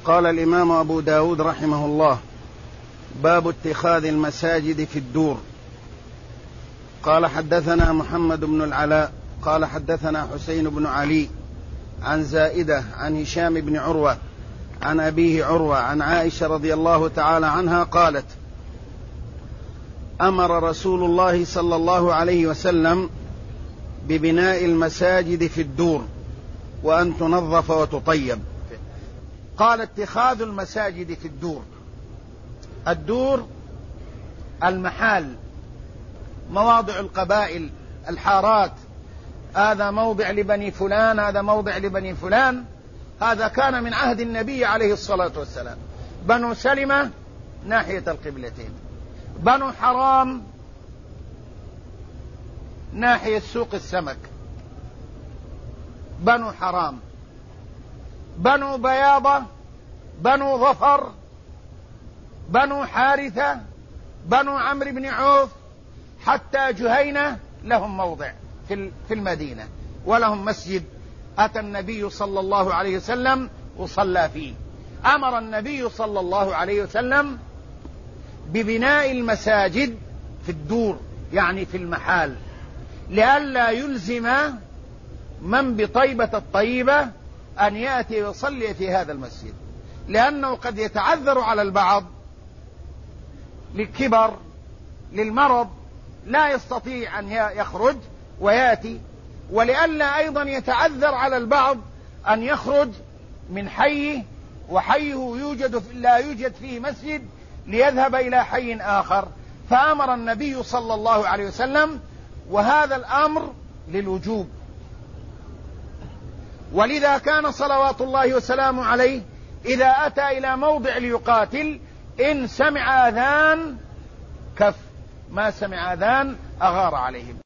قال الإمام أبو داود رحمه الله: باب اتخاذ المساجد في الدور. قال حدثنا محمد بن العلاء قال حدثنا حسين بن علي عن زائدة عن هشام بن عروة عن أبيه عروة عن عائشة رضي الله تعالى عنها قالت: أمر رسول الله صلى الله عليه وسلم ببناء المساجد في الدور وأن تنظف وتطيب. قال: اتخاذ المساجد في الدور. الدور المحال، مواضع القبائل، الحارات، هذا موضع لبني فلان، هذا موضع لبني فلان. هذا كان من عهد النبي عليه الصلاة والسلام. بنو سلمة ناحية القبلتين، بنو حرام ناحية سوق السمك، بنو حرام، بنو بياضة، بنو ظفر، بنو حارثة، بنو عمرو بن عوف، حتى جهينة لهم موضع في المدينة، ولهم مسجد أتى النبي صلى الله عليه وسلم وصلى فيه. أمر النبي صلى الله عليه وسلم ببناء المساجد في الدور، يعني في المحال، لئلا يلزم من بطيبة الطيبة أن يأتي ويصلي في هذا المسجد، لأنه قد يتعذر على البعض للكبر، للمرض، لا يستطيع أن يخرج ويأتي، ولئلا أيضا يتعذر على البعض أن يخرج من حيه، وحيه لا يوجد فيه مسجد، ليذهب إلى حي آخر. فأمر النبي صلى الله عليه وسلم، وهذا الأمر للوجوب. ولذا كان صلوات الله وسلامه عليه إذا أتى إلى موضع ليقاتل إن سمع أذان كف، ما سمع أذان أغار عليهم.